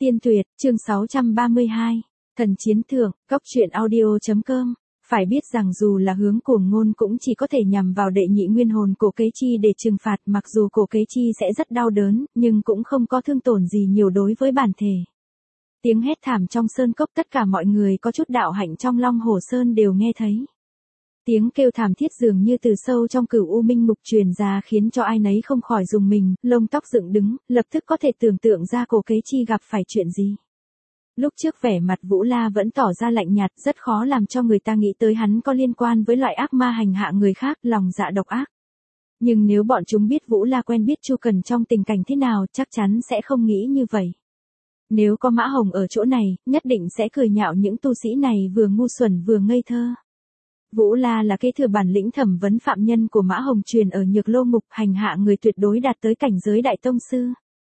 Tiên Tuyệt, chương 632, Thần Chiến Thượng, Cốc truyện audio.com. Phải biết rằng dù là Hướng Cuồng Ngôn cũng chỉ có thể nhằm vào đệ nhị nguyên hồn Cổ Kế Chi để trừng phạt, mặc dù Cổ Kế Chi sẽ rất đau đớn, nhưng cũng không có thương tổn gì nhiều đối với bản thể. Tiếng hét thảm trong sơn cốc, tất cả mọi người có chút đạo hạnh trong Long Hồ Sơn đều nghe thấy. Tiếng kêu thảm thiết dường như từ sâu trong Cửu U Minh Ngục truyền ra, khiến cho ai nấy không khỏi rùng mình, lông tóc dựng đứng, lập tức có thể tưởng tượng ra Cổ Kế Chi gặp phải chuyện gì. Lúc trước vẻ mặt Vũ La vẫn tỏ ra lạnh nhạt, rất khó làm cho người ta nghĩ tới hắn có liên quan với loại ác ma hành hạ người khác, lòng dạ độc ác. Nhưng nếu bọn chúng biết Vũ La quen biết Chu Cần trong tình cảnh thế nào, chắc chắn sẽ không nghĩ như vậy. Nếu có Mã Hồng ở chỗ này, nhất định sẽ cười nhạo những tu sĩ này vừa ngu xuẩn vừa ngây thơ. Vũ La là kế thừa bản lĩnh thẩm vấn phạm nhân của Mã Hồng truyền ở Nhược Lô Ngục, hành hạ người tuyệt đối đạt tới cảnh giới đại tông sư.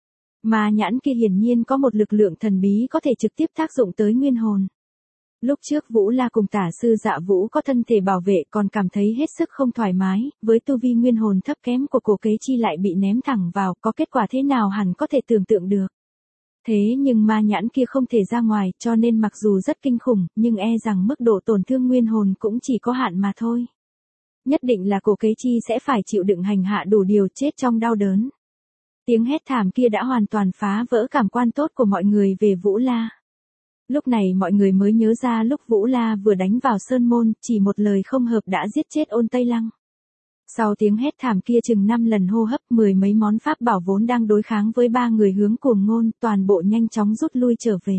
Mà nhãn kia hiển nhiên có một lực lượng thần bí có thể trực tiếp tác dụng tới nguyên hồn. Lúc trước Vũ La cùng tả sư Dạ Vũ có thân thể bảo vệ còn cảm thấy hết sức không thoải mái, với tu vi nguyên hồn thấp kém của Cổ Kế Chi lại bị ném thẳng vào, có kết quả thế nào hẳn có thể tưởng tượng được. Thế nhưng ma nhãn kia không thể ra ngoài, cho nên mặc dù rất kinh khủng, nhưng e rằng mức độ tổn thương nguyên hồn cũng chỉ có hạn mà thôi. Nhất định là Cổ Kế Chi sẽ phải chịu đựng hành hạ đủ điều, chết trong đau đớn. Tiếng hét thảm kia đã hoàn toàn phá vỡ cảm quan tốt của mọi người về Vũ La. Lúc này mọi người mới nhớ ra lúc Vũ La vừa đánh vào sơn môn, chỉ một lời không hợp đã giết chết Ôn Tây Lăng. Sau tiếng hét thảm kia chừng 5 lần hô hấp, 10 mấy món pháp bảo vốn đang đối kháng với 3 người Hướng Cuồng Ngôn, toàn bộ nhanh chóng rút lui trở về.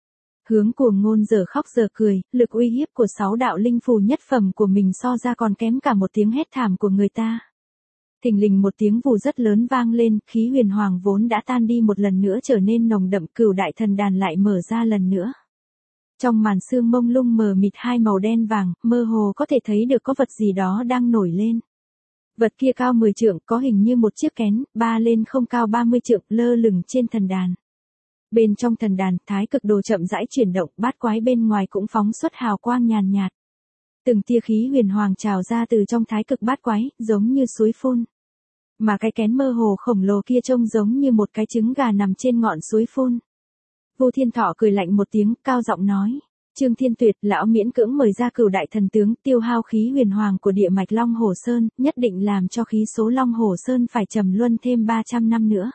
Hướng Cuồng Ngôn giờ khóc giờ cười, lực uy hiếp của 6 đạo linh phù nhất phẩm của mình so ra còn kém cả một tiếng hét thảm của người ta. Thình lình một tiếng vù rất lớn vang lên, khí huyền hoàng vốn đã tan đi một lần nữa trở nên nồng đậm, Cửu Đại Thần Đàn lại mở ra lần nữa. Trong màn sương mông lung mờ mịt hai màu đen vàng, mơ hồ có thể thấy được có vật gì đó đang nổi lên. Vật kia cao 10 trượng, có hình như một chiếc kén, ba lên không cao 30 trượng, lơ lửng trên thần đàn. Bên trong thần đàn, thái cực đồ chậm rãi chuyển động, bát quái bên ngoài cũng phóng xuất hào quang nhàn nhạt. Từng tia khí huyền hoàng trào ra từ trong thái cực bát quái, giống như suối phun. Mà cái kén mơ hồ khổng lồ kia trông giống như một cái trứng gà nằm trên ngọn suối phun. Vu Thiên Thọ cười lạnh một tiếng, cao giọng nói: Trương Thiên Tuyệt, lão miễn cưỡng mời ra Cửu Đại Thần Tướng, tiêu hao khí huyền hoàng của địa mạch Long Hồ Sơn, nhất định làm cho khí số Long Hồ Sơn phải trầm luân thêm 300 năm nữa.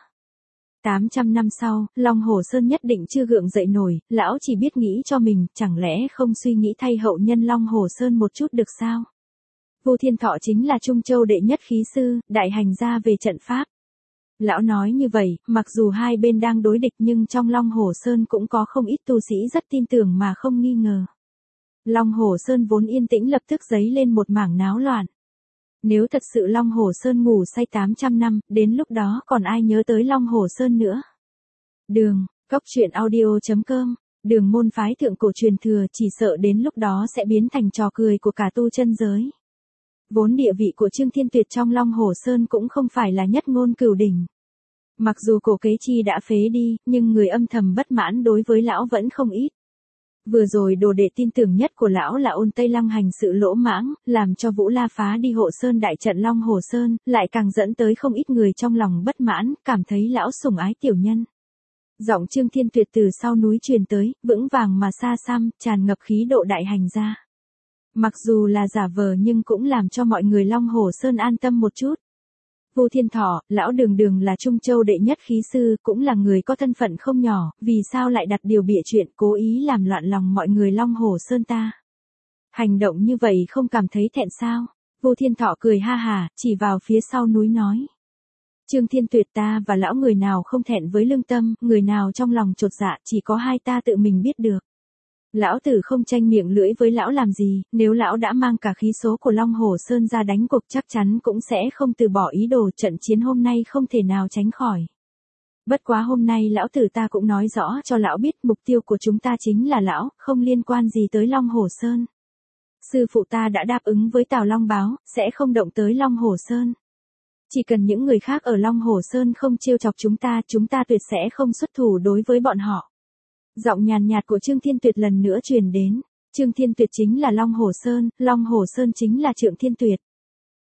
800 năm sau, Long Hồ Sơn nhất định chưa gượng dậy nổi, lão chỉ biết nghĩ cho mình, chẳng lẽ không suy nghĩ thay hậu nhân Long Hồ Sơn một chút được sao? Vu Thiên Thọ chính là Trung Châu đệ nhất khí sư, đại hành gia về trận pháp. Lão nói như vậy, mặc dù hai bên đang đối địch nhưng trong Long Hồ Sơn cũng có không ít tu sĩ rất tin tưởng mà không nghi ngờ. Long Hồ Sơn vốn yên tĩnh lập tức dấy lên một mảng náo loạn. Nếu thật sự Long Hồ Sơn ngủ say 800 năm, đến lúc đó còn ai nhớ tới Long Hồ Sơn nữa. Cốc truyện audio.com. Đường môn phái thượng cổ truyền thừa, chỉ sợ đến lúc đó sẽ biến thành trò cười của cả tu chân giới. Vốn địa vị của Trương Thiên Tuyệt trong Long Hồ Sơn cũng không phải là nhất ngôn cửu đỉnh. Mặc dù Cổ Kế Chi đã phế đi, nhưng người âm thầm bất mãn đối với lão vẫn không ít. Vừa rồi đồ đệ tin tưởng nhất của lão là Ôn Tây Lăng hành sự lỗ mãng, làm cho Vũ La phá đi hộ sơn đại trận Long Hồ Sơn, lại càng dẫn tới không ít người trong lòng bất mãn, cảm thấy lão sủng ái tiểu nhân. Giọng Trương Thiên Tuyệt từ sau núi truyền tới, vững vàng mà xa xăm, tràn ngập khí độ đại hành gia. Mặc dù là giả vờ nhưng cũng làm cho mọi người Long Hồ Sơn an tâm một chút. Vu Thiên Thọ, lão đường là Trung Châu đệ nhất khí sư, cũng là người có thân phận không nhỏ, vì sao lại đặt điều bịa chuyện cố ý làm loạn lòng mọi người Long Hồ Sơn ta? Hành động như vậy không cảm thấy thẹn sao? Vu Thiên Thọ cười ha hà, chỉ vào phía sau núi nói: Trương Thiên Tuyệt, ta và lão người nào không thẹn với lương tâm, người nào trong lòng chột dạ, chỉ có hai ta tự mình biết được. Lão tử không tranh miệng lưỡi với lão làm gì, nếu lão đã mang cả khí số của Long Hồ Sơn ra đánh cuộc chắc chắn cũng sẽ không từ bỏ ý đồ, trận chiến hôm nay không thể nào tránh khỏi. Bất quá hôm nay lão tử ta cũng nói rõ cho lão biết mục tiêu của chúng ta chính là lão, không liên quan gì tới Long Hồ Sơn. Sư phụ ta đã đáp ứng với Tào Long Báo, sẽ không động tới Long Hồ Sơn. Chỉ cần những người khác ở Long Hồ Sơn không trêu chọc chúng ta tuyệt sẽ không xuất thủ đối với bọn họ. Giọng nhàn nhạt của Trương Thiên Tuyệt lần nữa truyền đến. Trương Thiên Tuyệt chính là Long Hồ Sơn chính là Trượng Thiên Tuyệt.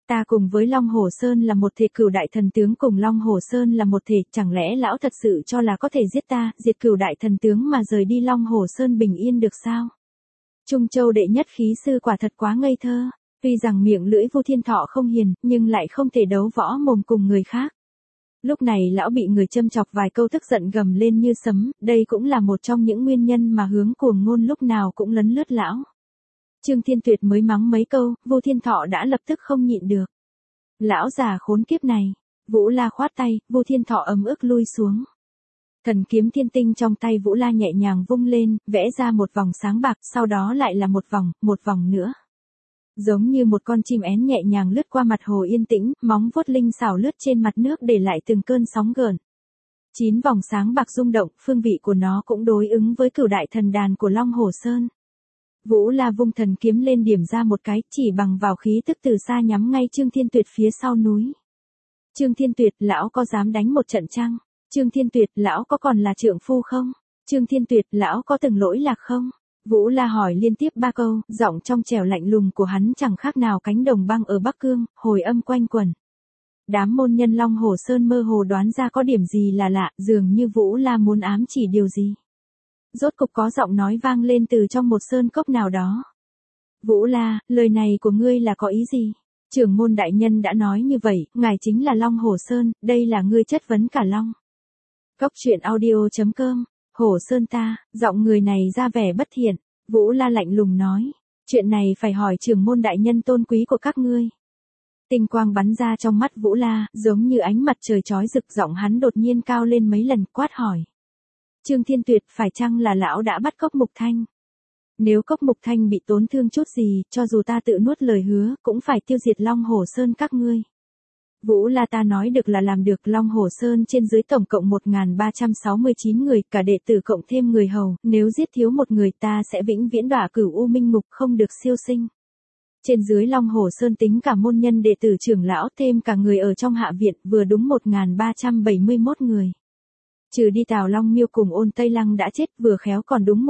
Ta cùng với Long Hổ Sơn là một thể, Cửu đại thần tướng cùng Long Hổ Sơn là một thể, chẳng lẽ lão thật sự cho là có thể giết ta, diệt Cửu đại thần tướng mà rời đi Long Hổ Sơn bình yên được sao? Trung Châu đệ nhất khí sư quả thật quá ngây thơ, tuy rằng miệng lưỡi Vu Thiên Thọ không hiền, nhưng lại không thể đấu võ mồm cùng người khác. Lúc này lão bị người châm chọc vài câu tức giận gầm lên như sấm, đây cũng là một trong những nguyên nhân mà Hướng Cuồng Ngôn lúc nào cũng lấn lướt lão. Trương Thiên Tuyệt mới mắng mấy câu, Vu Thiên Thọ đã lập tức không nhịn được. Lão già khốn kiếp này, Vũ La khoát tay, Vu Thiên Thọ ấm ức lui xuống. Thần kiếm thiên tinh trong tay Vũ La nhẹ nhàng vung lên, vẽ ra một vòng sáng bạc, sau đó lại là một vòng nữa. Giống như một con chim én nhẹ nhàng lướt qua mặt hồ yên tĩnh, móng vuốt linh xảo lướt trên mặt nước để lại từng cơn sóng gợn. 9 vòng sáng bạc rung động, phương vị của nó cũng đối ứng với Cửu đại thần đàn của Long Hổ Sơn. Vũ La vung thần kiếm lên điểm ra một cái, chỉ bằng vào khí tức từ xa nhắm ngay Trương Thiên Tuyệt phía sau núi. Trương Thiên Tuyệt, lão có dám đánh một trận chăng? Trương Thiên Tuyệt, lão có còn là trượng phu không? Trương Thiên Tuyệt, lão có từng lỗi lạc không? Vũ La hỏi liên tiếp 3 câu, giọng trong trẻo lạnh lùng của hắn chẳng khác nào cánh đồng băng ở Bắc Cương, hồi âm quanh quẩn. Đám môn nhân Long Hổ Sơn mơ hồ đoán ra có điểm gì là lạ, dường như Vũ La muốn ám chỉ điều gì. Rốt cục có giọng nói vang lên từ trong một sơn cốc nào đó. Vũ La, lời này của ngươi là có ý gì? Trưởng môn đại nhân đã nói như vậy, ngài chính là Long Hổ Sơn, đây là ngươi chất vấn cả Long. Cốc truyện audio.com, Hổ Sơn ta, giọng người này ra vẻ bất thiện, Vũ La lạnh lùng nói. Chuyện này phải hỏi trưởng môn đại nhân tôn quý của các ngươi. Tinh quang bắn ra trong mắt Vũ La, giống như ánh mặt trời chói rực, giọng hắn đột nhiên cao lên mấy lần, quát hỏi. Trương Thiên Tuyệt, phải chăng là lão đã bắt Cốc Mục Thanh? Nếu Cốc Mục Thanh bị tổn thương chút gì, cho dù ta tự nuốt lời hứa, cũng phải tiêu diệt Long Hổ Sơn các ngươi. Vũ La, ta nói được là làm được. Long Hổ Sơn trên dưới tổng cộng 1369 người, cả đệ tử cộng thêm người hầu, nếu giết thiếu một người ta sẽ vĩnh viễn đọa Cửu U Minh Ngục, không được siêu sinh. Trên dưới Long Hổ Sơn tính cả môn nhân đệ tử trưởng lão thêm cả người ở trong hạ viện, vừa đúng 1371 người. Trừ đi Tào Long Miêu cùng Ôn Tây Lăng đã chết, vừa khéo còn đúng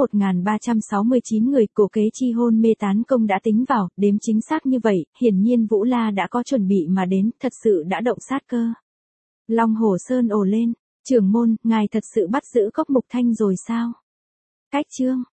1369 người, cổ kế chi hôn mê tán công đã tính vào, đếm chính xác như vậy, hiển nhiên Vũ La đã có chuẩn bị mà đến, thật sự đã động sát cơ. Long Hổ Sơn ồ lên, trưởng môn, ngài thật sự bắt giữ Cốc Mục Thanh rồi sao? Cách chương